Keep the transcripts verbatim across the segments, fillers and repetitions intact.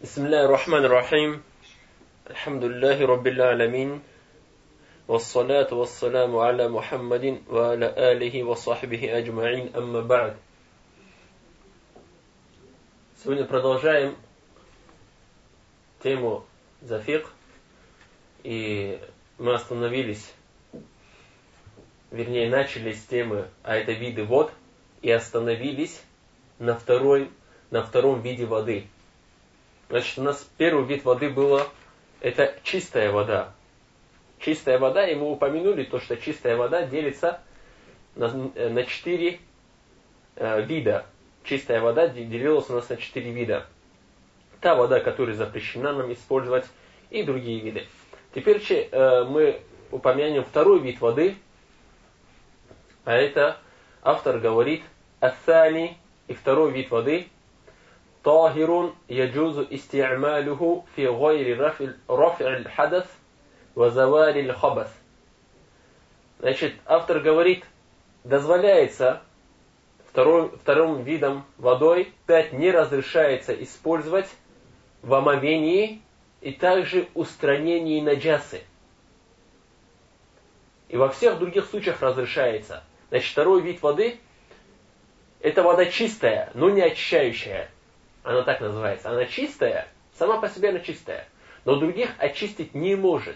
بسم الله الرحمن الرحيم الحمد لله رب العالمين والصلاة والسلام على محمد وعلى آله وصحبه أجمعين أما بعد. Сегодня продолжаем тему за фикх, и мы остановились, вернее начали с темы, а это виды вод, и остановились на, второй, на втором виде воды. Значит, у нас первый вид воды было, это чистая вода. Чистая вода, и мы упомянули то, что чистая вода делится на, на четыре э, вида. Чистая вода делилась у нас на четыре вида. Та вода, которая запрещена нам использовать, и другие виды. Теперь э, мы упомянем второй вид воды, а это автор говорит «Ат-Тани», и второй вид воды طاهر يجوز استعماله في غير رفع, رفع الحدث وزوال الخبث. Значит, автор говорит, дозволяется второй, вторым видом водой, пять не разрешается использовать в омовении и также устранении наджасы. И во всех других случаях разрешается. Значит, второй вид воды, это вода чистая, но не очищающая. Она так называется. Она чистая, сама по себе она чистая, но других очистить не может.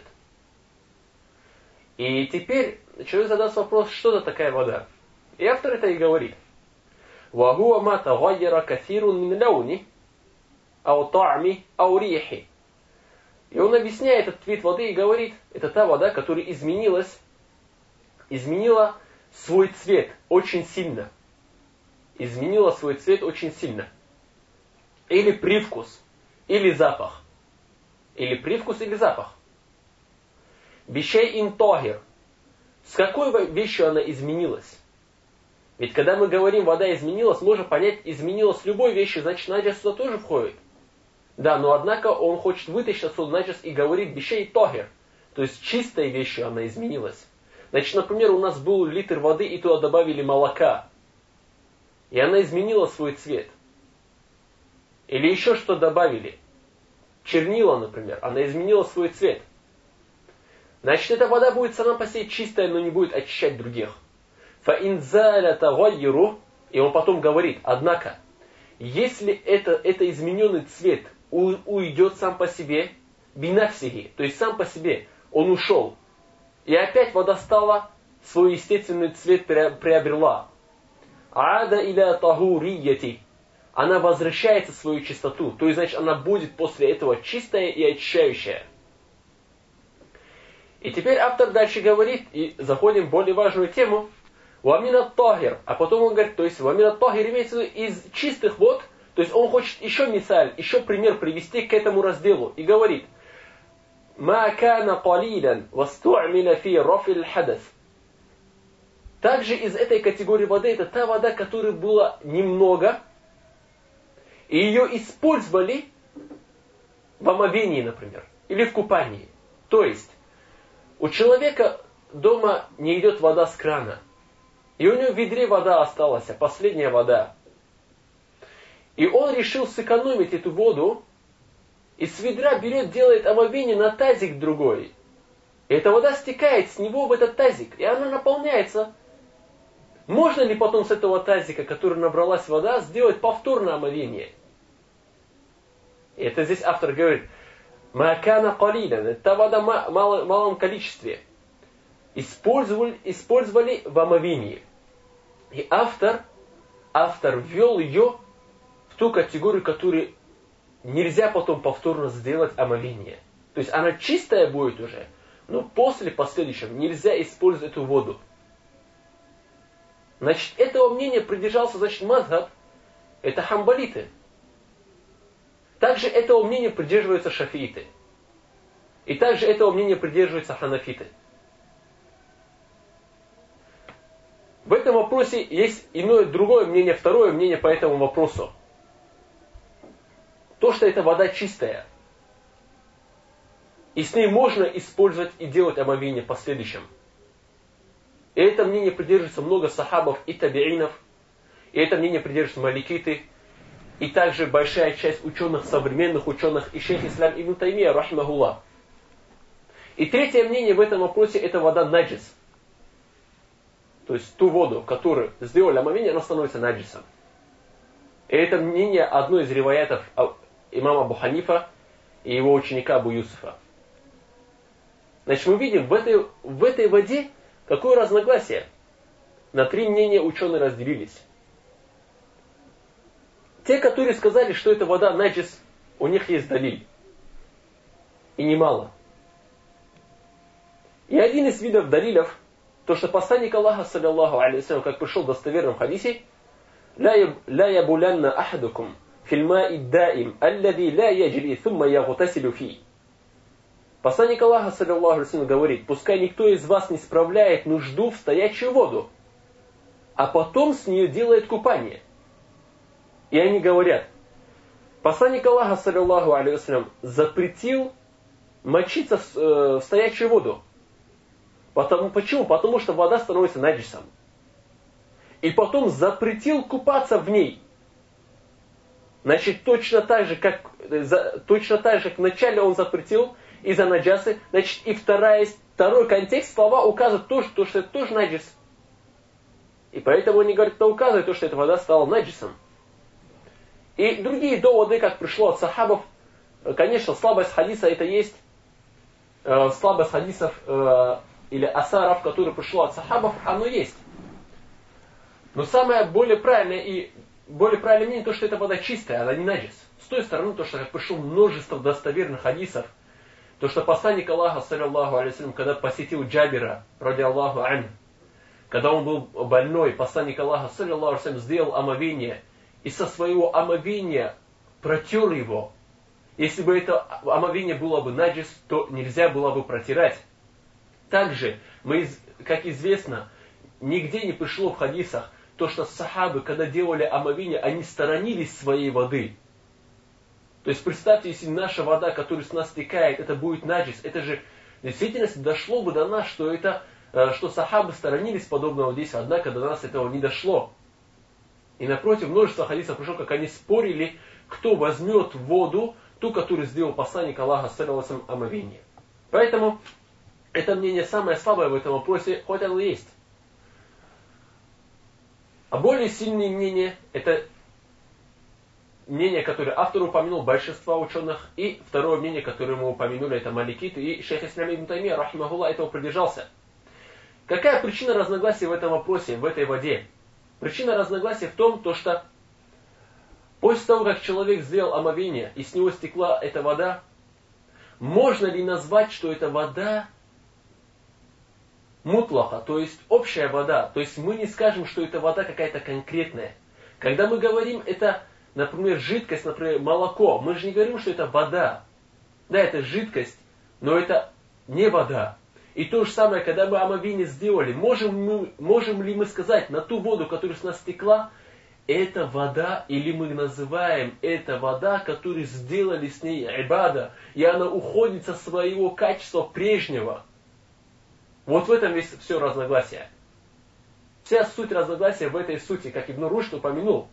И теперь человек задаст вопрос, что это такая вода. И автор это и говорит. وَهُوَ مَا تَغَيَّرَ كَثِيرٌ مِنْ لَوْنِ أَوْ طَعْمِ أَوْ رِيحِ. И он объясняет этот вид воды и говорит, это та вода, которая изменилась, изменила свой цвет очень сильно. Изменила свой цвет очень сильно. Или привкус, или запах. Или привкус, или запах. Бишей ин тохир. С какой вещью она изменилась? Ведь когда мы говорим, вода изменилась, можно понять, изменилась любой вещью, значит, наджас сюда тоже входит. Да, но однако он хочет вытащить отсюда наджас и говорит бишей тохир. То есть чистой вещью она изменилась. Значит, например, у нас был литр воды, и туда добавили молока. И она изменила свой цвет. Или еще что добавили. Чернила, например. Она изменила свой цвет. Значит, эта вода будет сама по себе чистая, но не будет очищать других. فَإِنْزَالَ تَغَيِّرُ. И он потом говорит, однако, если это, это измененный цвет у, уйдет сам по себе, бинafсиги, то есть сам по себе, он ушел. И опять вода стала, свой естественный цвет приобрела. Ада иля тахурияти. Она возвращается в свою чистоту. То есть, значит, она будет после этого чистая и очищающая. И теперь автор дальше говорит, и заходим в более важную тему. Вамина тахир. А потом он говорит, то есть, вамина тахир имеется в виду из чистых вод. То есть, он хочет еще мисаль, еще пример привести к этому разделу. И говорит, ма кана калилян васту'мила фи рафиль хадас. Также из этой категории воды, это та вода, которая была немного, и ее использовали в омовении, например, или в купании. То есть, у человека дома не идет вода с крана, и у него в ведре вода осталась, последняя вода. И он решил сэкономить эту воду, и с ведра берет, делает омовение на тазик другой. И эта вода стекает с него в этот тазик, и она наполняется. Можно ли потом с этого тазика, который набралась вода, сделать повторное омовение? И это здесь автор говорит, «Макана калилян», это та вода в мал, малом количестве. Использовали, использовали в омовении. И автор, автор ввел ее в ту категорию, которую нельзя потом повторно сделать омовение. То есть она чистая будет уже, но после последующего нельзя использовать эту воду. Значит, этого мнения придержался, значит, мазхаб, это хамбалиты. Также этого мнения придерживаются шафииты. И также этого мнения придерживаются ханафиты. В этом вопросе есть иное, другое мнение, второе мнение по этому вопросу. То, что эта вода чистая. И с ней можно использовать и делать омовение в последующем. И это мнение придерживается много сахабов и табиинов. И это мнение придерживаются маликиты. и также большая часть ученых, современных ученых, и шейх Ислам ибн Таймия, рахимахуллах. И третье мнение в этом вопросе, это вода наджис. То есть ту воду, которую сделали омовение, она становится наджисом. И это мнение одной из риваятов имама Абу Ханифа и его ученика Абу Юсуфа. Значит, мы видим в этой, в этой воде какое разногласие. На три мнения ученые разделились. Те, которые сказали, что это вода наджис, у них есть далиль. И немало. И один из видов далилев, то, что посланник Аллаха, саллиллаху алейхи, как пришел в достоверном хадисе, لا يبولن أحدكم في الماء الدائم الذي لا يجري ثم يغتسل فيه. Посланник Аллаха, саллиллаху алейхи, говорит, пускай никто из вас не справляет нужду в стоячую воду, а потом с нее делает купание. И они говорят, посланник Аллаха, саллиллаху алейхи, запретил мочиться в, э, в стоячую воду. Потому, почему? Потому что вода становится наджисом. И потом запретил купаться в ней. Значит, точно так же, как, за, точно так же, как вначале он запретил из-за наджасы, значит, и вторая, второй контекст слова указывает то, что, что это тоже наджис. И поэтому они говорят, это указывает то, что эта вода стала наджисом. И другие доводы, как пришло от сахабов, конечно, слабость хадиса это есть, э, слабость хадисов э, или асаров, которые пришло от сахабов, оно есть. Но самое более правильное и более правильное мнение, то, что эта вода чистая, она не наджис. С той стороны, то, что пришло множество достоверных хадисов, то, что посланник Аллаха, саллиллаху алейхи, когда посетил Джабира, ради Аллаху ан, когда он был больной, посланник Аллаха, саллиллаху алейхи, сделал омовение, и со своего омовения протер его. Если бы это омовение было бы наджис, то нельзя было бы протирать. Также, мы, как известно, нигде не пришло в хадисах, то, что сахабы, когда делали омовение, они сторонились своей воды. То есть, представьте, если наша вода, которая с нас стекает, это будет наджис, это же в действительности дошло бы до нас, что, это, что сахабы сторонились подобного действия, однако до нас этого не дошло. И напротив, множество хадисов пришло, как они спорили, кто возьмет воду, ту, которую сделал посланник Аллаха, саллиллаху алейхи, омовение. Поэтому, это мнение самое слабое в этом вопросе, хоть оно есть. А более сильные мнения, это мнение, которое автор упомянул, большинство ученых, и второе мнение, которое мы упомянули, это маликиты, и шейх Ислам ибн Таймия, рахимахуллах, этого придержался. Какая причина разногласия в этом вопросе, в этой воде? Причина разногласия в том, то, что после того, как человек сделал омовение, и с него стекла эта вода, можно ли назвать, что это вода мутлаха, то есть общая вода, то есть мы не скажем, что это вода какая-то конкретная. Когда мы говорим, это, например, жидкость, например, молоко, мы же не говорим, что это вода. Да, это жидкость, но это не вода. И то же самое, когда мы омовение сделали, можем, мы, можем ли мы сказать на ту воду, которая с нас стекла, это вода, или мы называем это вода, которую сделали с ней ибада, и она уходит со своего качества прежнего. Вот в этом есть все разногласие. Вся суть разногласия в этой сути, как Ибн Рушд упомянул.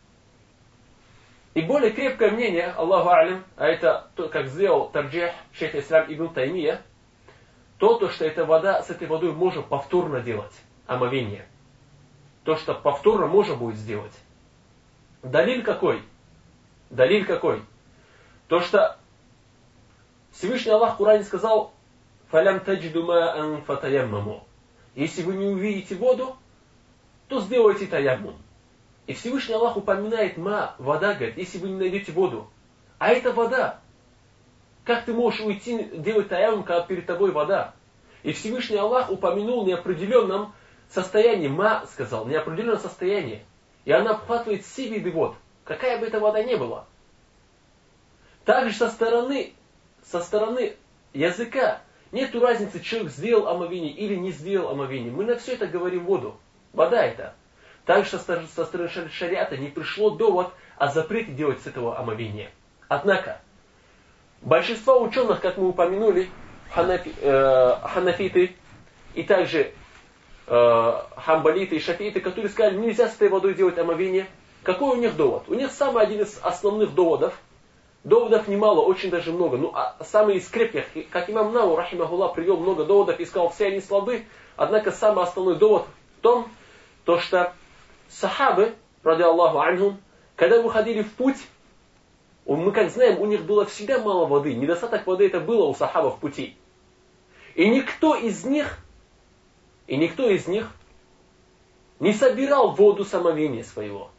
И более крепкое мнение, Аллаху алим, а это то, как сделал тарджих шейх Ислам ибн Таймия, то, то, что эта вода, с этой водой можно повторно делать омовение. То, что повторно можно будет сделать. Далиль какой? Далиль какой? То, что Всевышний Аллах в Коране сказал, «Фалям таджиду маан фатаяммаму». Если вы не увидите воду, то сделайте таяммум. И Всевышний Аллах упоминает ма, вода, говорит, если вы не найдете воду. А это вода. Как ты можешь уйти делать таяммум, когда перед тобой вода? И Всевышний Аллах упомянул неопределенном состоянии, ма сказал, неопределенном состоянии. И она обхватывает все виды вод, какая бы эта вода ни была. Также со стороны, со стороны языка нету разницы, человек сделал омовение или не сделал омовение. Мы на все это говорим воду. Вода это. Также со, со стороны шариата не пришло довод о запрете делать с этого омовения. Однако, большинство ученых, как мы упомянули, ханафи, э, ханафиты и также э, хамбалиты и шафииты, которые сказали, нельзя с этой водой делать омовение, Какой у них довод? У них самый один из основных доводов. Доводов немало, очень даже много. Ну, а самые из крепких, как имам Науи, рахимахуллах, привел много доводов и сказал, все они слабы. Однако самый основной довод в том, то, что сахабы, ради Аллаху анхум, когда выходили в путь, мы как знаем, у них было всегда мало воды. Недостаток воды это было у сахабов в пути. И никто из них, и никто из них не собирал воду с омовения своего.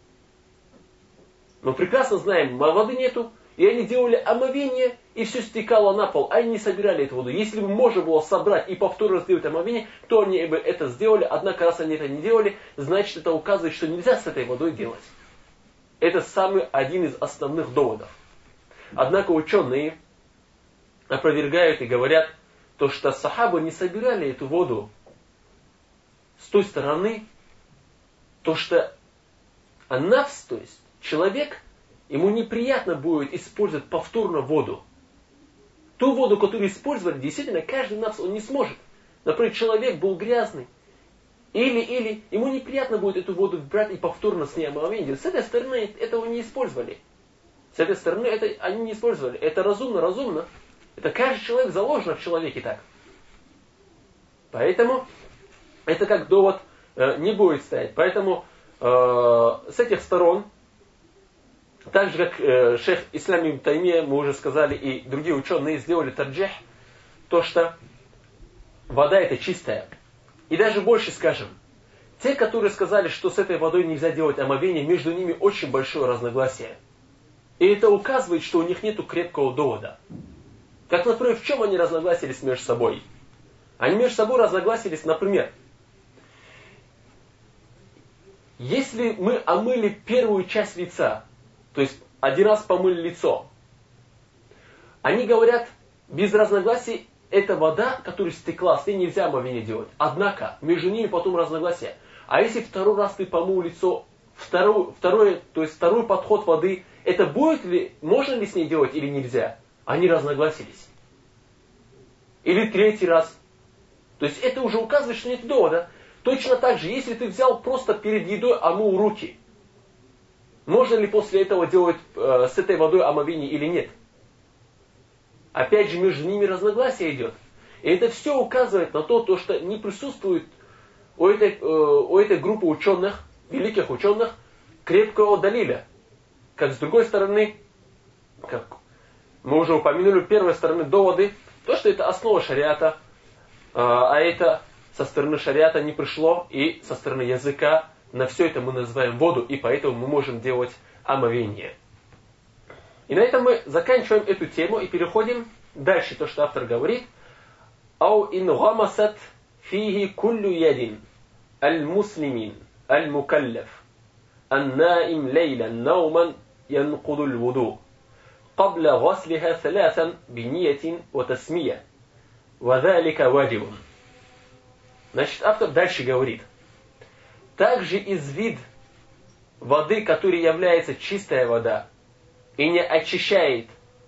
Мы прекрасно знаем, воды нету, и они делали омовение, и все стекало на пол. Они не собирали эту воду. Если бы можно было собрать и повторно сделать омовение, то они бы это сделали. Однако, раз они это не делали, значит это указывает, что нельзя с этой водой делать. Это самый один из основных доводов. Однако ученые опровергают и говорят, то, что сахабы не собирали эту воду с той стороны, то, что нафс, то есть человек, ему неприятно будет использовать повторно воду. Ту воду, которую использовали, действительно, каждый нафс он не сможет. Например, человек был грязный. Или, или, ему неприятно будет эту воду брать и повторно с ней омовение. С этой стороны этого не использовали. С этой стороны это они не использовали. Это разумно, разумно. Это каждый человек заложено в человеке так. Поэтому это как довод э, не будет стоять. Поэтому э, с этих сторон, так же как э, шейх Ислам ибн Таймия, мы уже сказали, и другие ученые сделали тарджих, то что вода это чистая. И даже больше скажем, те, которые сказали, что с этой водой нельзя делать омовение, между ними очень большое разногласие. И это указывает, что у них нет крепкого довода. Как, например, в чем они разногласились между собой? Они между собой разногласились, например, если мы омыли первую часть лица, то есть один раз помыли лицо, они говорят, без разногласий, это вода, которая стекла, с ней нельзя омовение делать. Однако, между ними потом разногласия. А если второй раз ты помыл лицо, второй, второй, то есть второй подход воды, это будет ли, можно ли с ней делать или нельзя? Они разногласились. Или третий раз. То есть это уже указывает, что нет довода. Точно так же, если ты взял просто перед едой, омыл руки, можно ли после этого делать э, с этой водой омовение или нет? Опять же, между ними разногласие идет. И это все указывает на то, то что не присутствует у этой, э, у этой группы ученых, великих ученых, крепкого далиля. Как с другой стороны, как мы уже упомянули, с первой стороны доводы, то, что это основа шариата, э, а это со стороны шариата не пришло, и со стороны языка на все это мы называем воду, и поэтому мы можем делать омовение. И на этом мы заканчиваем эту тему и переходим дальше, то, что автор говорит. «Ау ин гамасат фихи куллю ядин аль-муслимин аль-мукаллаф ан-наим лейлян науман янкуду л-вуду قبل غسلها ثلاثا بنية وتسمية وذلك واجب». Значит, автор дальше говорит. Также из вид воды, которая является чистая вода, и не очищает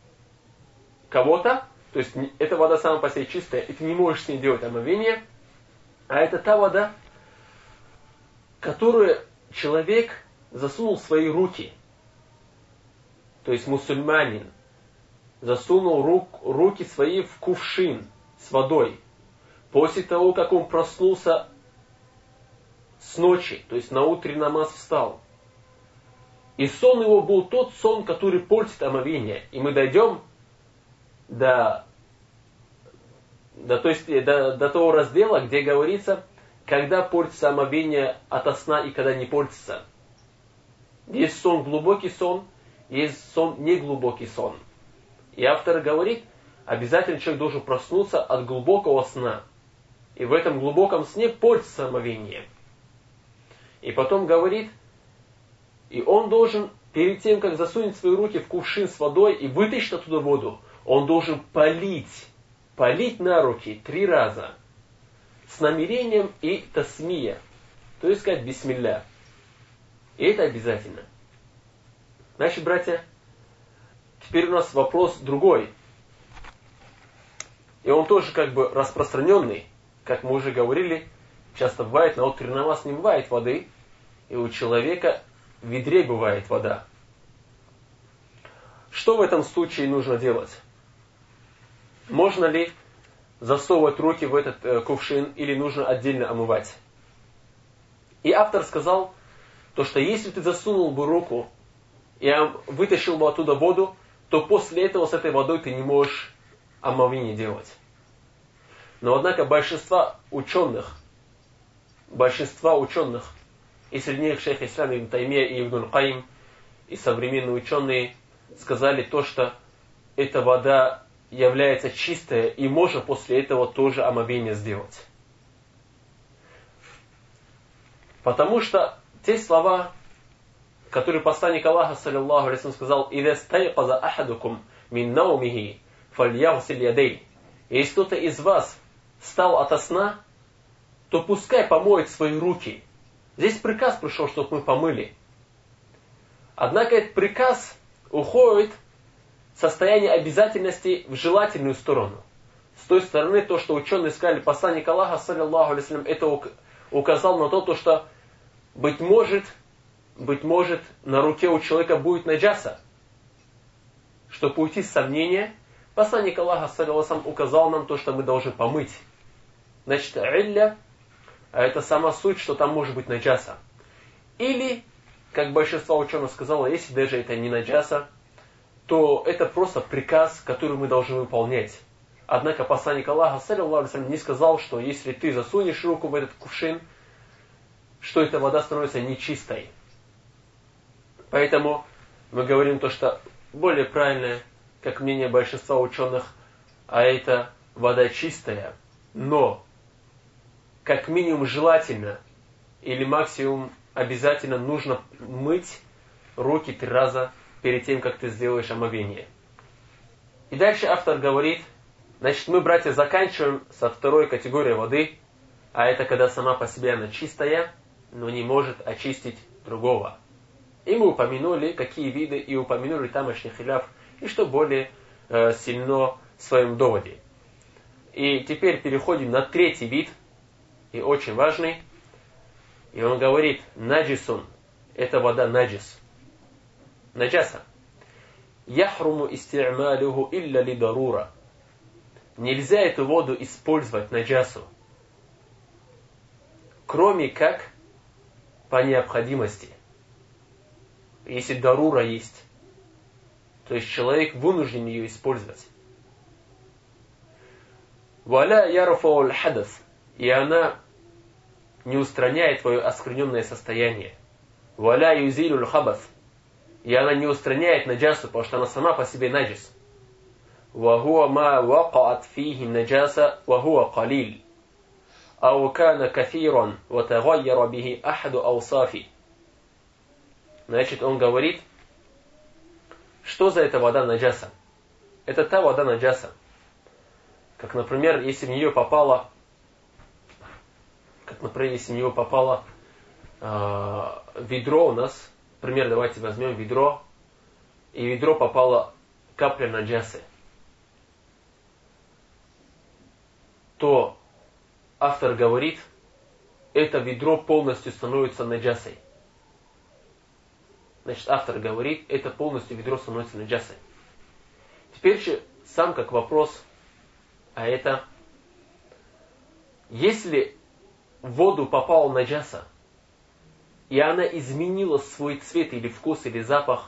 кого-то, то есть эта вода сама по себе чистая, и ты не можешь с ней делать омовение, а это та вода, которую человек засунул в свои руки, то есть мусульманин, засунул рук, руки свои в кувшин с водой, после того, как он проснулся с ночи, то есть на утренний намаз встал. И сон его был тот сон, который портит омовение. И мы дойдем до, до, то есть, до, до того раздела, где говорится, когда портится омовение ото сна и когда не портится. Есть сон глубокий сон, есть сон неглубокий сон. И автор говорит, обязательно человек должен проснуться от глубокого сна. И в этом глубоком сне портится омовение. И потом говорит, и он должен, перед тем, как засунуть свои руки в кувшин с водой и вытащить оттуда воду, он должен полить, полить на руки три раза. С намерением и тасмия. То есть сказать бисмилля. И это обязательно. Значит, братья, теперь у нас вопрос другой. И он тоже как бы распространенный. Как мы уже говорили, часто бывает, на утренний намаз не бывает воды. И у человека в ведре бывает вода. Что в этом случае нужно делать? Можно ли засовывать руки в этот э, кувшин или нужно отдельно омывать? И автор сказал, то, что если ты засунул бы руку и вытащил бы оттуда воду, то после этого с этой водой ты не можешь омовение делать. Но однако большинство ученых, большинство ученых, и среди них шейх Ислам ибн Таймия и Ибн Каим, и современные ученые сказали то, что эта вода является чистая, и можно после этого тоже омовение сделать. Потому что те слова, которые посланник Аллаха, саллиллаху алейхи ва саллям, сказал: «Ида стайқаза ахадукум мин наумихи фальягсиль ядей». Если кто-то из вас встал ото сна, то пускай помоет свои руки. Здесь приказ пришел, чтобы мы помыли. Однако этот приказ уходит в состояние обязательности в желательную сторону. С той стороны, то, что ученые сказали, посланник Аллаха, саллиллаху алейхи ва саллям, это указал на то, то, что быть может, быть может, на руке у человека будет наджаса. Чтобы уйти с сомнения, посланник Аллаха, саллиллаху алейхи ва саллям, указал нам то, что мы должны помыть. Значит, илля, а это сама суть, что там может быть наджаса. Или, как большинство ученых сказало, если даже это не наджаса, то это просто приказ, который мы должны выполнять. Однако посланник Аллаха, саллиллаху алейхи ва саллям, не сказал, что если ты засунешь руку в этот кувшин, что эта вода становится нечистой. Поэтому мы говорим то, что более правильное, как мнение большинства ученых, а это вода чистая, но как минимум желательно или максимум обязательно нужно мыть руки три раза перед тем, как ты сделаешь омовение. И дальше автор говорит, значит, мы, братья, заканчиваем со второй категорией воды, а это когда сама по себе она чистая, но не может очистить другого. И мы упомянули, какие виды, и упомянули тамошний хиляф, и что более э, сильно в своем доводе. И теперь переходим на третий вид, и очень важный. И он говорит, наджисун, это вода наджис. Наджаса. Яхруму исти'малюху илля ли дарура. Нельзя эту воду использовать наджасу, кроме как по необходимости. Если дарура есть, то есть человек вынужден ее использовать. Валя ярафауль хадас, и она не устраняет твое оскверненное состояние. Валя юзилюль хабас, и она не устраняет наджасу, потому что она сама по себе наджис. Вахуа ма вакаат фихи наджаса вахуа калиль. Ау кана кафиран ватагайяра бихи ахаду аусафи. Значит, он говорит, что за эта вода наджаса? Это та вода наджаса. Как, например, если в нее попало, как, например, если в нее попало э, ведро у нас, например, давайте возьмем ведро, и в ведро попала капля наджасы, то автор говорит, это ведро полностью становится наджасой. Значит, автор говорит, это полностью ведро становится наджасой. Теперь же сам как вопрос, а это, если в воду попала наджаса, и она изменила свой цвет или вкус или запах,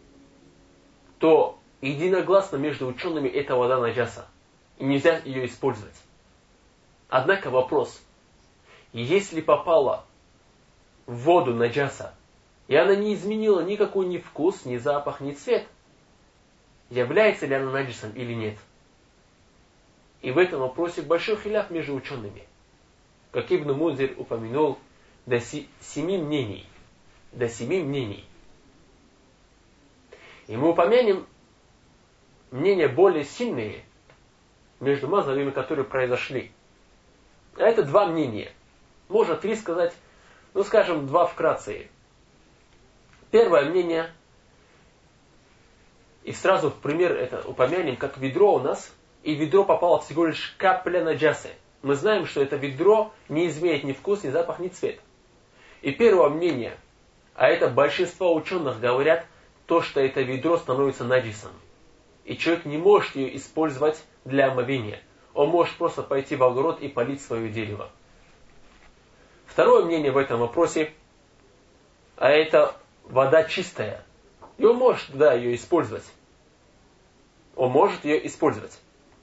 то единогласно между учеными эта вода наджаса, и нельзя ее использовать. Однако вопрос, если попала в воду наджаса, и она не изменила никакой ни вкус, ни запах, ни цвет, является ли она наджисом или нет? И в этом вопросе большой хиляф между учеными. Как Ибн Мунзир упомянул, до семи мнений. До семи мнений. И мы упомянем мнения более сильные между мазхабами, которые произошли. А это два мнения. Можно три сказать, ну скажем, два вкратце. Первое мнение, и сразу в пример это упомянем, как ведро у нас, и в ведро попала всего лишь капля наджасы. Мы знаем, что это ведро не изменит ни вкус, ни запах, ни цвет. И первое мнение, А это большинство ученых говорят, то, что это ведро становится наджисом. И человек не может ее использовать для омовения. Он может просто пойти в огород и полить свое дерево. Второе мнение в этом вопросе, а это вода чистая. И он может, да, ее использовать. Он может ее использовать.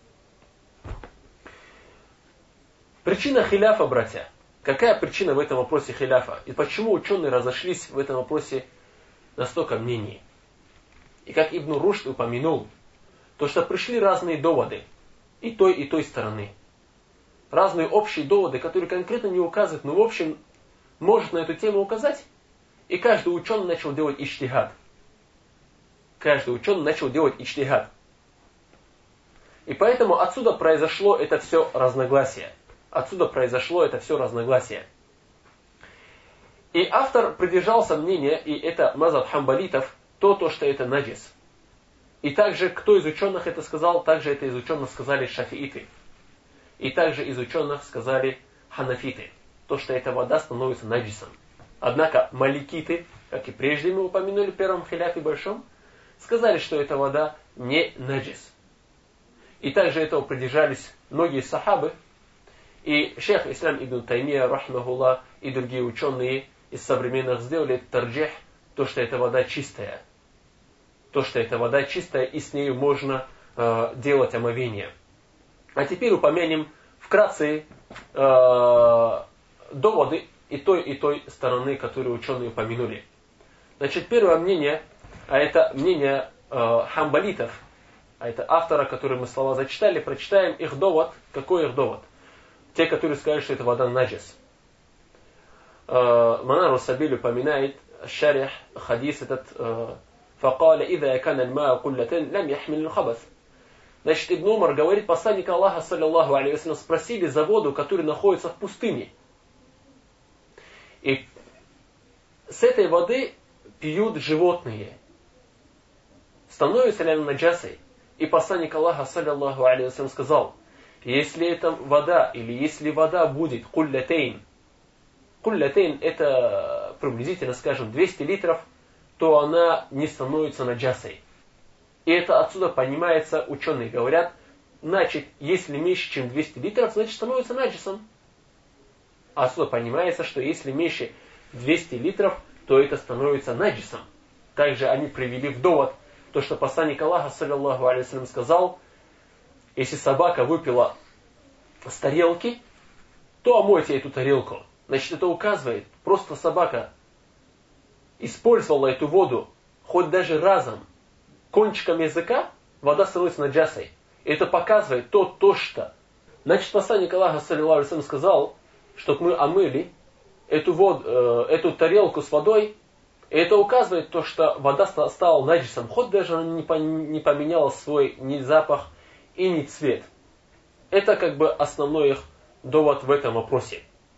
Причина хиляфа, братья. Какая причина в этом вопросе хиляфа? И почему ученые разошлись в этом вопросе на столько мнений? И как Ибн Рушд упомянул, то что пришли разные доводы. И той, и той стороны. Разные общие доводы, которые конкретно не указывают, но в общем может на эту тему указать. И каждый ученый начал делать иджтихад. Каждый ученый начал делать иджтихад. И поэтому отсюда произошло это все разногласие. Отсюда произошло это все разногласие. И автор придержался мнения, и это мазхаб хамбалитов, то, то, что это наджис. И также, кто из ученых это сказал, также это из ученых сказали шафииты. И также из ученых сказали ханафиты. То, что эта вода становится наджисом. Однако маликиты, как и прежде мы упомянули в первом хиляфе большом, сказали, что эта вода не наджис. И также этого придержались многие сахабы. И шейх Ислам ибн Таймия, рахмахуллах, и другие ученые из современных сделали тарджих, то, что эта вода чистая. То, что эта вода чистая, и с нею можно э, делать омовение. А теперь упомянем вкратце э, доводы и той, и той стороны, которые ученые упомянули. Значит, первое мнение, а это мнение э, хамбалитов, а это автора, который мы слова зачитали, прочитаем их довод. Какой их довод? Те, которые скажут, что это вода наджис. Э, Манар Сабиль упоминает шарих, хадис этот э, فقال إذا كان الماء قلة لم يحمل الخبث. Значит, Ибн Умар говорит, посланник Аллаха, саллиллаху алейхи вассалям, спросили за воду, которая находится в пустыне. И с этой воды пьют животные. Становится ли она наджасой? И посланник Аллаха, саллиллаху алейхи вассалям, сказал, если эта вода, или если вода будет куллятейн, куллятейн это приблизительно, скажем, двести литров, то она не становится наджасой. И это отсюда понимается, ученые говорят, значит, если меньше, чем двести литров, значит, становится наджисом. А отсюда понимается, что если меньше двести литров, то это становится наджисом. Также они привели в довод, то, что посланник Аллаха, саллиллаху алейхи вассалям, сказал, если собака выпила с тарелки, то омойте эту тарелку. Значит, это указывает, просто собака использовала эту воду, хоть даже разом, кончиком языка, вода становится наджасой. Это показывает то, то, что. Значит, посланник Аллаха, саллиллаху алейхи вассалям, сказал, чтобы мы омыли эту, воду, э, эту тарелку с водой. И это указывает то, что вода стала наджисом, хоть даже она не поменяла свой ни запах и ни цвет. Это как бы основной их довод в этом вопросе.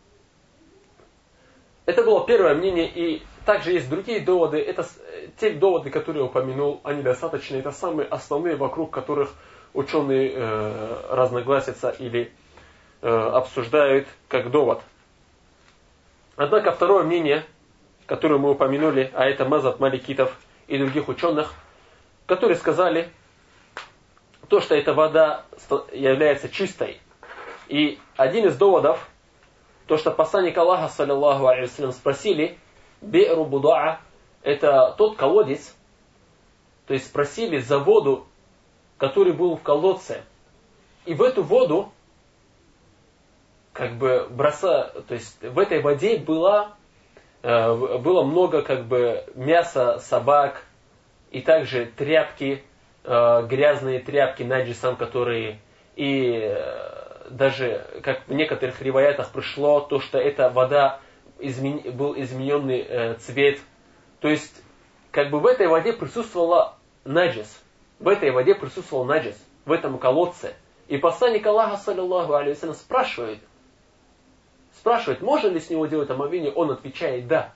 Это было первое мнение, и также есть другие доводы. Это те доводы, которые я упомянул, они достаточно. Это самые основные, вокруг которых ученые э, разногласятся или э, обсуждают как довод. Однако второе мнение, которое мы упомянули, а это мазхаб маликитов и других ученых, которые сказали, то, что эта вода является чистой. И один из доводов, то, что посланник Аллаха, саллиллаху алейхи вассалям, спросили, би'ру буда'a, это тот колодец, то есть спросили за воду, который был в колодце. И в эту воду, как бы броса, то есть в этой воде было, э, было много как бы мяса собак, и также тряпки, э, грязные тряпки наджисам, которые и э, даже, как в некоторых риваятах пришло, то, что эта вода измен... был измененный э, цвет. То есть, как бы в этой воде присутствовала наджис. В этой воде присутствовал наджис, в этом колодце. И посланник Аллаха, саллиллаху алейхи вассалям, спрашивает, спрашивает, можно ли с него делать омовение, он отвечает да.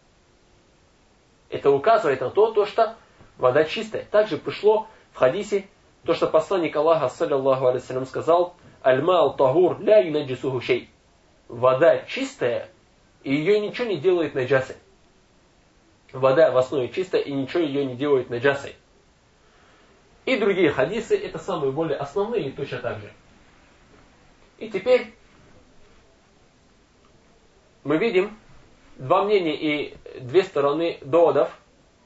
Это указывает на то, то, что вода чистая. Также пришло в хадисе, то, что посланник Аллаха, саллиллаху алейхи вассалям, сказал, аль-ма'у тахур ля юнаджисуху шей. Вода чистая, и ее ничего не делает наджасой. вода в основе чистая и ничего ее не делает наджасой. И другие хадисы, это самые более основные и точно так же. И теперь мы видим два мнения и две стороны доводов.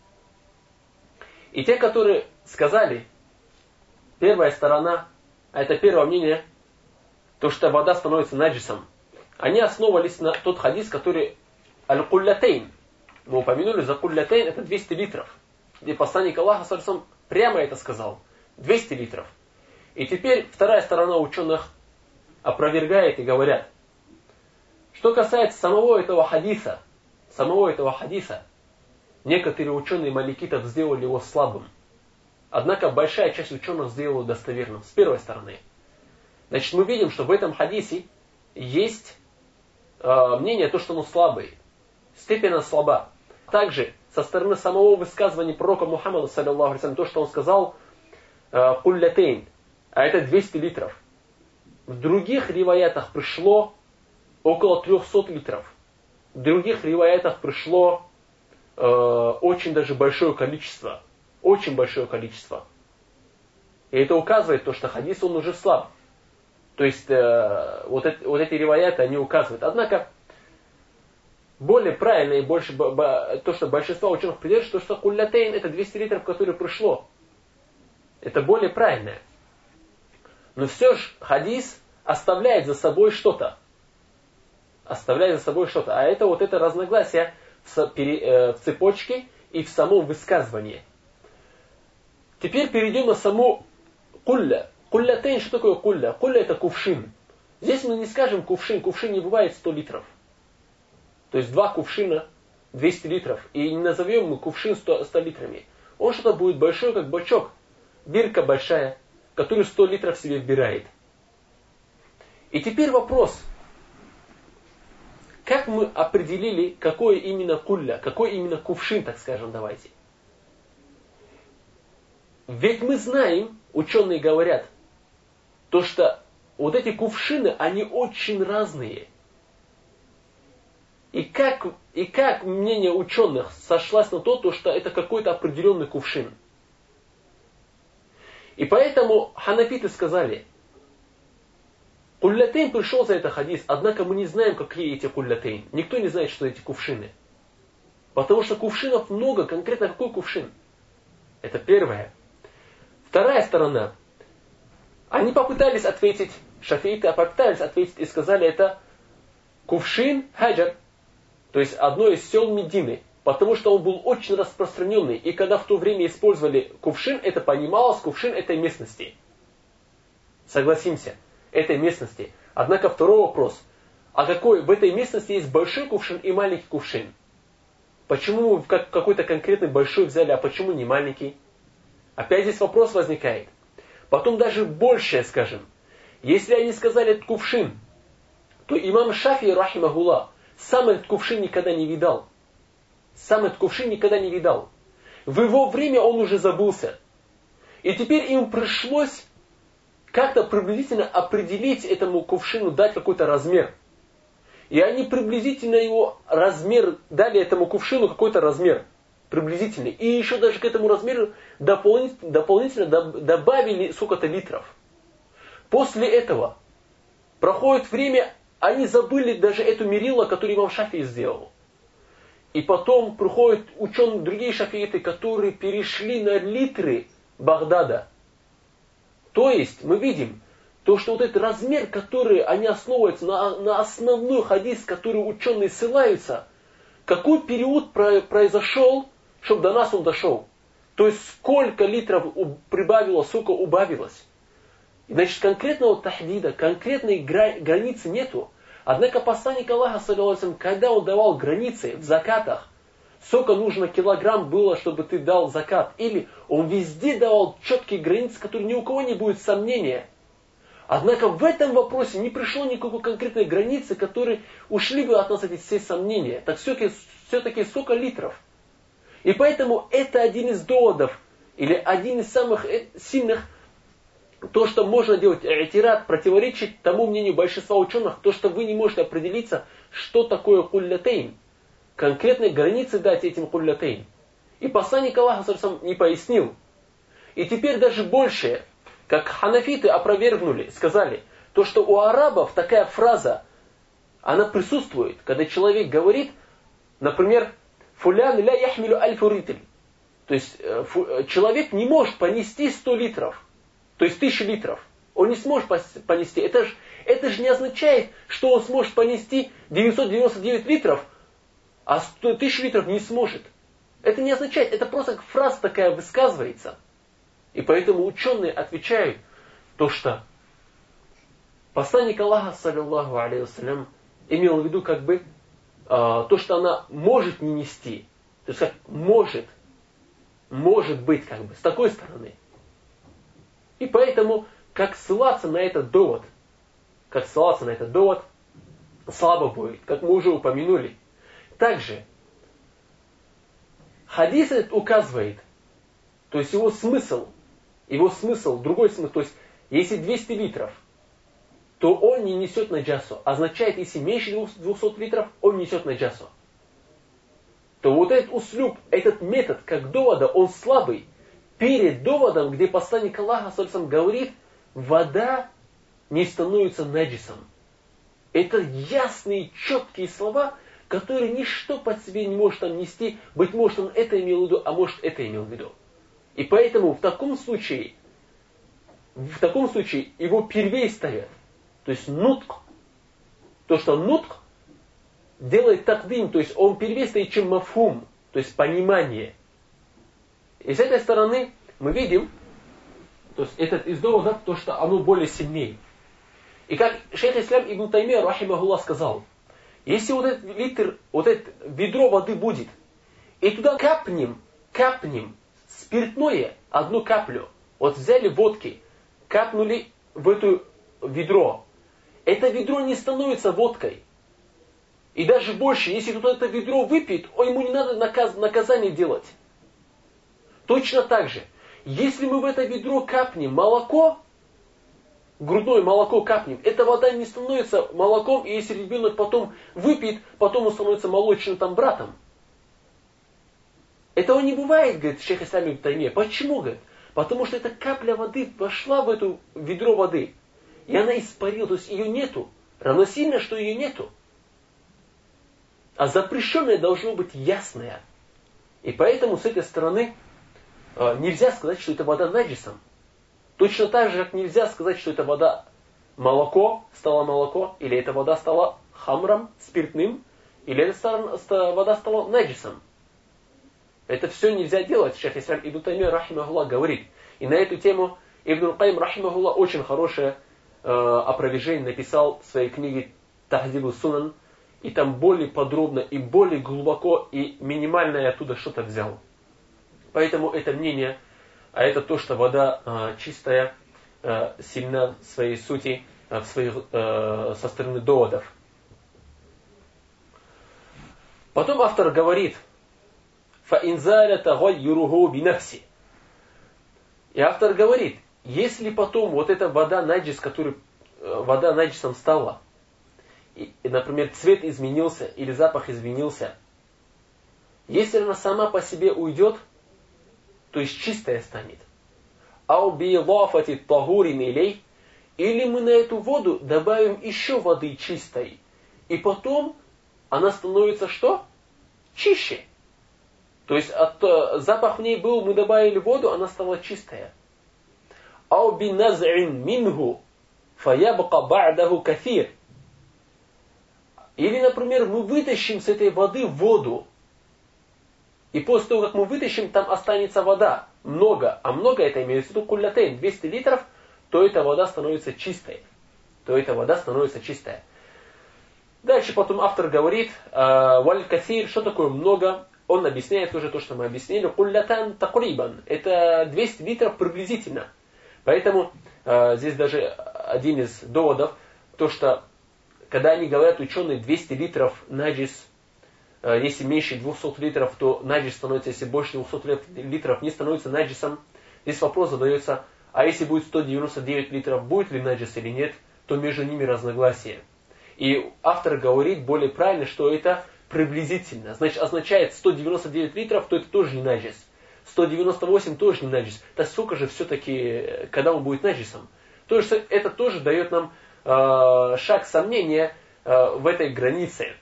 И те, которые сказали, первая сторона, а это первое мнение, то, что вода становится наджисом, они основывались на тот хадис, который аль-куллятейн. Мы упомянули за куллятейн, это двести литров. И посланник Аллаха саллаллаху прямо это сказал. двести литров. И теперь вторая сторона ученых опровергает и говорят, что касается самого этого хадиса, самого этого хадиса, некоторые ученые маликитов сделали его слабым. Однако большая часть ученых сделала его достоверным, с первой стороны. Значит, мы видим, что в этом хадисе есть э, мнение, то, что он слабый. Степень слаба. Также, со стороны самого высказывания пророка Мухаммада, саллаллаху алейхи, то, что он сказал, куллятейн, а это двести литров. В других риваятах пришло около трехсот литров. В других риваятах пришло э, очень даже большое количество. Очень большое количество. И это указывает то, что хадис он уже слаб. То есть э, вот, это, вот эти риваяты они указывают. Однако более правильно и больше то, что большинство ученых придерживаются, то, что куллятейн это двести литров, которые пришло. Это более правильное. Но все же хадис оставляет за собой что-то. Оставляет за собой что-то. А это вот это разногласие в, в цепочке и в самом высказывании. Теперь перейдем на саму кулля. Куллятейн, что такое кулля? Кулля это кувшин. Здесь мы не скажем кувшин. Кувшин не бывает сто литров. То есть два кувшина двести литров. И не назовем мы кувшин сто, сто литрами. Он что-то будет большой, как бачок. Бирка большая, которую сто литров в себе вбирает. И теперь вопрос. Как мы определили, какое именно кулля, какой именно кувшин, так скажем, давайте. Ведь мы знаем, ученые говорят, то что вот эти кувшины, они очень разные. И как, и как мнение ученых сошлось на то, то, что это какой-то определенный кувшин. И поэтому ханафиты сказали, куллятейн пришел за это хадис, однако мы не знаем, какие эти куллятейн. Никто не знает, что эти кувшины. Потому что кувшинов много, конкретно какой кувшин? Это первое. Вторая сторона. Они попытались ответить, шафииты попытались ответить и сказали, это кувшин хаджар, то есть одно из сел Медины. Потому что он был очень распространенный. И когда в то время использовали кувшин, это понималось кувшин этой местности. Согласимся, этой местности. Однако второй вопрос. А какой в этой местности есть большой кувшин и маленький кувшин? Почему вы какой-то конкретный большой взяли, а почему не маленький? Опять здесь вопрос возникает. Потом даже большее скажем. Если они сказали этот кувшин, то имам Шафии, рахимахуллах, сам этот кувшин никогда не видал. Сам этот кувшин никогда не видал. В его время он уже забылся. И теперь им пришлось как-то приблизительно определить этому кувшину, дать какой-то размер. И они приблизительно его размер, дали этому кувшину какой-то размер. Приблизительный. И еще даже к этому размеру дополнительно, дополнительно добавили сколько-то литров. После этого проходит время, они забыли даже эту мерило, которую имам Шафии сделал. И потом приходят ученые, другие шафииты, которые перешли на литры Багдада. То есть мы видим, то, что вот этот размер, который они основываются на, на основной хадис, который ученые ссылаются, какой период произошел, чтобы до нас он дошел. То есть сколько литров прибавилось, сколько убавилось. Значит, конкретного тахдида, конкретной границы нету. Однако посланник Аллаха, саллаллаху алейхи ва саллям, когда он давал границы в закатах, сколько нужно килограмм было, чтобы ты дал закат, или он везде давал четкие границы, которые ни у кого не будет сомнения. Однако в этом вопросе не пришло никакой конкретной границы, которые ушли бы от нас эти все сомнения. Так все-таки, все-таки сколько литров? И поэтому это один из доводов, или один из самых сильных, то, что можно делать этират, противоречит тому мнению большинства ученых, то, что вы не можете определиться, что такое куллятейн. конкретной границы дать этим куллятейн. И посланник Аллаха не пояснил. И теперь даже больше, как ханафиты опровергнули, сказали, то, что у арабов такая фраза, она присутствует, когда человек говорит, например, «фулян ля яхмилю альфу ритль». То есть человек не может понести сто литров, то есть тысячу литров. Он не сможет понести. Это же это ж не означает, что он сможет понести девятьсот девяносто девять литров, а тысячу литров не сможет. Это не означает, это просто фраза такая высказывается. И поэтому ученые отвечают, то что посланник Аллаха, саллиллаху алейхи вассалям, имел в виду как бы а, то, что она может не нести. То есть как может, может быть как бы, с такой стороны. И поэтому, как ссылаться на этот довод, как ссылаться на этот довод, слабо будет, как мы уже упомянули. Также, хадис этот указывает, то есть его смысл, его смысл, другой смысл, то есть, если двести литров, то он не несет наджасу. Означает, если меньше двухсот литров, он несет наджасу. То вот этот услюб, этот метод, как довода, он слабый. Перед доводом, где посланник Аллаха сам говорит, вода не становится наджисом. Это ясные, четкие слова, которые ничто под себе не может там нести. Быть может, он это имел в виду, а может, это имел в виду. И поэтому в таком случае, в таком случае его первей ставят. То есть нутк. То, что нутк делает такдим, то есть он первей стоит, чем мафхум, то есть понимание. И с этой стороны мы видим, то есть этот из доводов, то, что оно более сильнее. И как шейх Ислам ибн Таймия, рахимахуллах, сказал, если вот этот литр, вот это ведро воды будет, и туда капнем, капнем спиртное, одну каплю, вот взяли водки, капнули в это ведро, это ведро не становится водкой. И даже больше, если кто-то это ведро выпьет, ему не надо наказ, наказание делать. Точно так же, если мы в это ведро капнем молоко, грудное молоко капнем, эта вода не становится молоком, и если ребенок потом выпьет, потом он становится молочным там братом. Этого не бывает, говорит шейх Ислам ибн Таймия. Почему, говорит? Потому что эта капля воды вошла в это ведро воды, и она испарила, то есть ее нету. Равносильно, что ее нету. А запрещенное должно быть ясное. И поэтому с этой стороны э, нельзя сказать, что это вода наджисом. Точно так же, как нельзя сказать, что это вода молоко, стало молоко, или эта вода стала хамром, спиртным, или эта вода стала наджисом. Это все нельзя делать. Шейх Ислам ибн Таймия, рахимахуллах, говорит. И на эту тему Ибн Кайм, рахимахуллах, очень хорошее э, опровержение написал в своей книге Тахдибу Сунан. И там более подробно, и более глубоко, и минимально я оттуда что-то взял. Поэтому это мнение, а это то, что вода э, чистая, э, сильна в своей сути, э, в своих, э, со стороны доводов. Потом автор говорит, فَإِنْزَالَ تَغَيُّرُهُ بِنَفْسِ. И автор говорит, если потом вот эта вода наджис, которая э, вода наджисом стала, и, например, цвет изменился или запах изменился, если она сама по себе уйдет, то есть чистая станет. Ау биилафати тагурин илей, или мы на эту воду добавим еще воды чистой, и потом она становится что? Чище. То есть от, запах в ней был, мы добавили воду, она стала чистая. Ау би наз'ин минху фаябка ба'даху кафир. Или, например, мы вытащим с этой воды воду, и после того, как мы вытащим, там останется вода. Много, а много это имеется в виду куллятейн, двести литров, то эта вода становится чистой. То эта вода становится чистая. Дальше потом автор говорит, валь касир, что такое много? Он объясняет тоже то, что мы объяснили. Куллятан такрибан, это двести литров приблизительно. Поэтому здесь даже один из доводов, то что когда они говорят, ученые, двести литров наджис, если меньше двухсот литров, то наджис становится, если больше двухсот литров, не становится наджисом. Здесь вопрос задается, а если будет сто девяносто девять литров, будет ли наджис или нет, то между ними разногласие. И автор говорит более правильно, что это приблизительно. Значит, означает сто девяносто девять литров, то это тоже не наджис. сто девяносто восемь тоже не наджис. Так сколько же все-таки, когда он будет наджисом? То есть это тоже дает нам э, шаг сомнения э, в этой границе.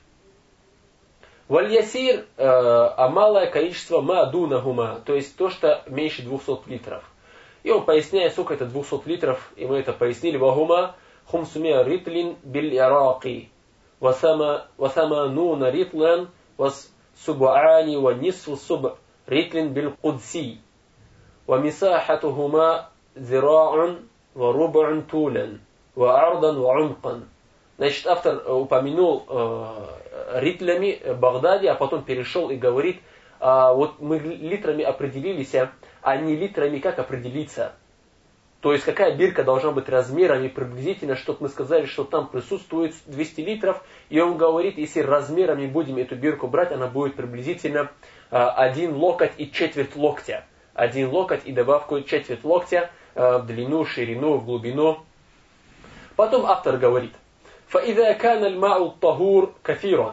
Валь-ясир, э, а малое количество ма-дунахума, то есть то, что меньше двухсот литров. И он поясняет, сколько это двухсот литров, и мы это пояснили. Вахума хумсумия ритлин биль-ираки, васамануна ритлан, вас субаани ва нисфу суб ритлин биль-кудси, ва мисахатухума зираун ва руб'ун тулан, ва ардан ва умкан. Значит, автор упомянул э, ритлями в Багдаде, а потом перешел и говорит, а вот мы литрами определились, а не литрами как определиться. То есть, какая бирка должна быть размерами приблизительно, чтобы мы сказали, что там присутствует двести литров. И он говорит, если размерами будем эту бирку брать, она будет приблизительно э, один локоть и четверть локтя. Один локоть и добавку четверть локтя э, в длину, ширину, в глубину. Потом автор говорит, فإذا كان الماء الطهور كثيرا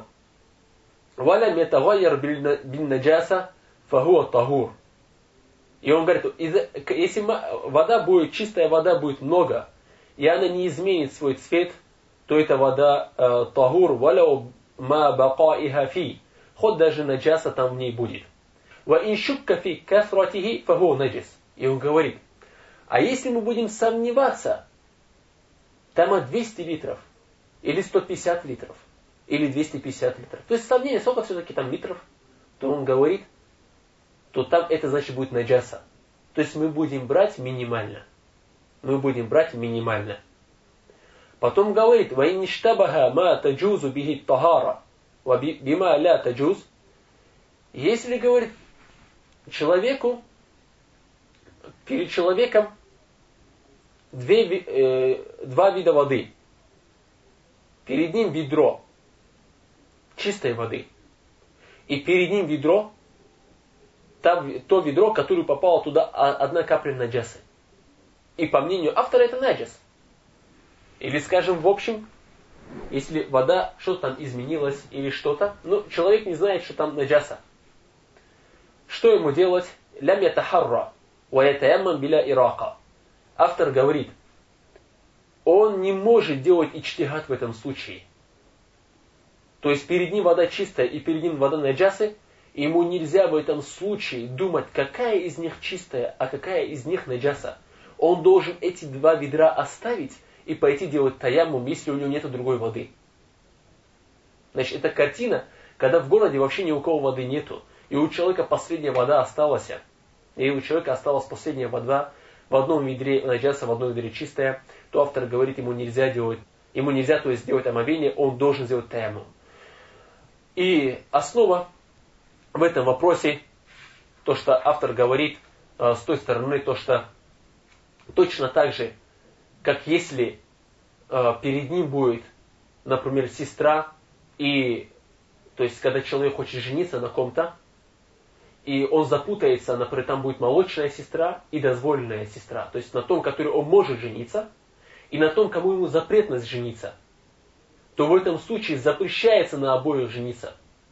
ولم يتغير بالنجاسة فهو طهور. И он говорит, если вода будет, чистая вода будет много, и она не изменит свой цвет, то эта вода э, тахур, валяу ма бакаиха фи, хоть даже наджаса там в ней будет. Ва иншукка фи кафратихи фаху наджис. И он говорит, а если мы будем сомневаться, там двести литров, или сто пятьдесят литров, или двести пятьдесят литров. То есть сомнение, сколько все-таки там литров, то он говорит, то там это значит будет наджаса. То есть мы будем брать минимально. Мы будем брать минимально. Потом говорит, وَإِنْ اشْتَبَهَ مَا تَجُوزُ بِهِ الطَّهَارَ وَبِمَا لَا تَجُوزُ. Если, говорит, человеку, перед человеком две, э, два вида воды. Перед ним ведро чистой воды. И перед ним ведро, то ведро, которое попало туда одна капля наджасы. И по мнению автора это наджас. Или скажем в общем, если вода, что-то там изменилось или что-то, ну человек не знает, что там наджаса. Что ему делать? Лям ятахарра ва ятаяммам биля ирака. Автор говорит, он не может делать ичтигад в этом случае. То есть перед ним вода чистая и перед ним вода наджасы, и ему нельзя в этом случае думать, какая из них чистая, а какая из них наджаса. Он должен эти два ведра оставить и пойти делать таяммум, если у него нет другой воды. Значит, это картина, когда в городе вообще ни у кого воды нету, и у человека последняя вода осталась, и у человека осталась последняя вода, в одном ведре наджаса, в одном ведре чистая, то автор говорит, ему нельзя делать, ему нельзя то есть сделать омовение, он должен сделать таяммум. И основа в этом вопросе, то, что автор говорит э, с той стороны, то, что точно так же, как если э, перед ним будет, например, сестра, и, то есть, когда человек хочет жениться на ком-то, и он запутается, например, там будет молочная сестра и дозволенная сестра, то есть на том, который он может жениться, и на том, кому ему запретно жениться, то в этом случае запрещается на обоих жениться.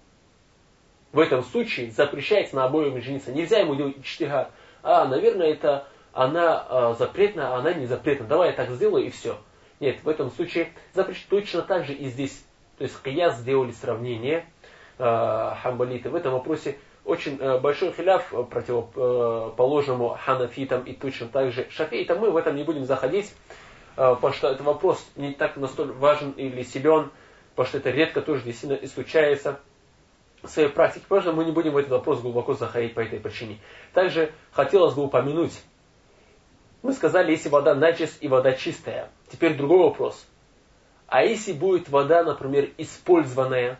В этом случае запрещается на обоих жениться. Нельзя ему делать ичтигад. А, наверное, это она а, запретна, а она не запретна. Давай я так сделаю и все. Нет, в этом случае запрещено. Точно так же и здесь. То есть кияс сделали сравнение а, хамбалиты. В этом вопросе очень а, большой хиляф противоположному ханафитам и точно так же шафеитам. Мы в этом не будем заходить, а, потому что этот вопрос не так настолько важен или силен, потому что это редко тоже действительно исключается в своей практике. Поэтому мы не будем в этот вопрос глубоко заходить по этой причине. Также хотелось бы упомянуть, мы сказали, если вода наджис и вода чистая. Теперь другой вопрос. А если будет вода, например, использованная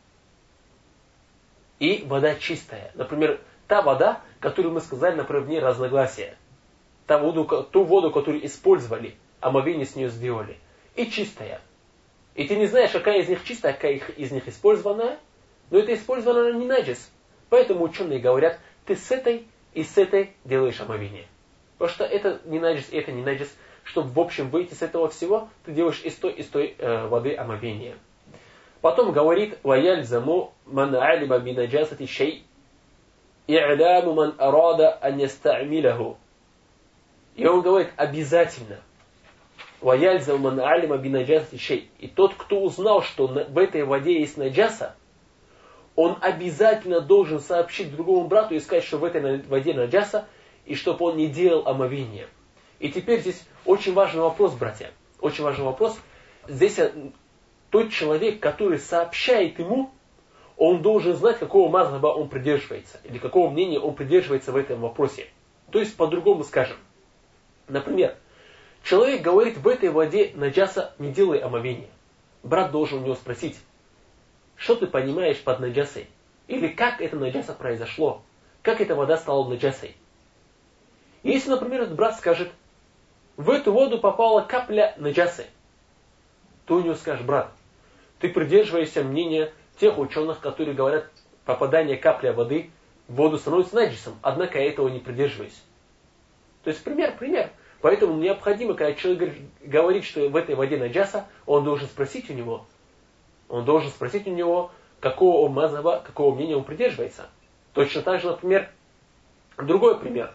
и вода чистая? Например, та вода, которую мы сказали, например, в ней разногласия. Та воду, ту воду, которую использовали, омовение с нее сделали. И чистая. И ты не знаешь, какая из них чистая, какая из них использованная. Но это использовано не наджис. Поэтому ученые говорят, ты с этой и с этой делаешь омовение. Потому что это не наджис, это не наджис. Чтобы в общем выйти с этого всего, ты делаешь из той и с той э, воды омовение. Потом говорит, وَيَلْزَمُ مَنْ عَلِمَ بِنَجَاسَةِ الشَّيْءِ إِعْلَامُ مَنْ أَرَادَ أَنْ يَسْتَعْمِلَهُ. И он говорит, обязательно. وَيَلْزَمُ مَنْ عَلِمَ بِنَجَاسَةِ الشَّيْءِ. И тот, кто узнал, что в этой воде есть наджаса, он обязательно должен сообщить другому брату и сказать, что в этой воде наджаса, и чтобы он не делал омовение. И теперь здесь очень важный вопрос, братья. Очень важный вопрос. Здесь тот человек, который сообщает ему, он должен знать, какого мазхаба он придерживается, или какого мнения он придерживается в этом вопросе. То есть, по-другому скажем. Например, человек говорит, в этой воде наджаса, не делай омовение. Брат должен у него спросить, что ты понимаешь под наджасой? Или как эта наджаса произошло? Как эта вода стала наджасой? Если, например, этот брат скажет, в эту воду попала капля наджасы, то у него скажешь, брат, ты придерживаешься мнения тех ученых, которые говорят, попадание капли воды в воду становится наджисом, однако я этого не придерживаюсь. То есть пример, пример. Поэтому необходимо, когда человек говорит, что в этой воде наджаса, он должен спросить у него, он должен спросить у него, какого он мазхаба, какого мнения он придерживается. Точно так же, например, другой пример.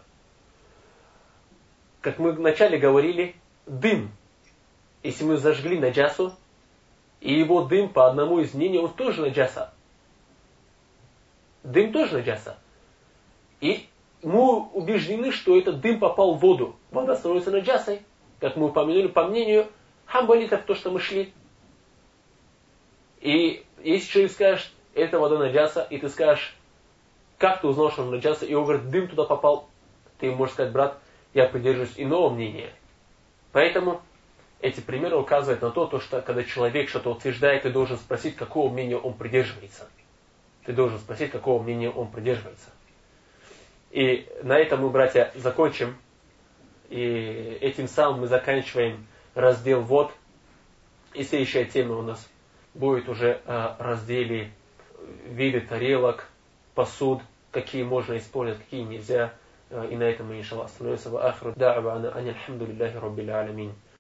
Как мы вначале говорили, дым. Если мы зажгли наджасу, и его дым, по одному из мнений, он тоже наджаса. Дым тоже наджаса. И мы убеждены, что этот дым попал в воду. Вода становится наджасой. Как мы упомянули, по мнению хамбалитов, то, что мы шли. И если человек скажет, это вода наджаса, и ты скажешь, как ты узнал, что он наджаса, и он говорит, дым туда попал, ты можешь сказать, брат, я придерживаюсь иного мнения. Поэтому эти примеры указывают на то, что когда человек что-то утверждает, ты должен спросить, какого мнения он придерживается. Ты должен спросить, какого мнения он придерживается. И на этом мы, братья, закончим. И этим самым мы заканчиваем раздел «Вот». И следующая тема у нас будет уже о разделе виды тарелок, посуд, какие можно использовать, какие нельзя. И на этом мы, иншаллах, остановимся. Ва ахру да'вана ани алхамдулиллахи раббил алямин.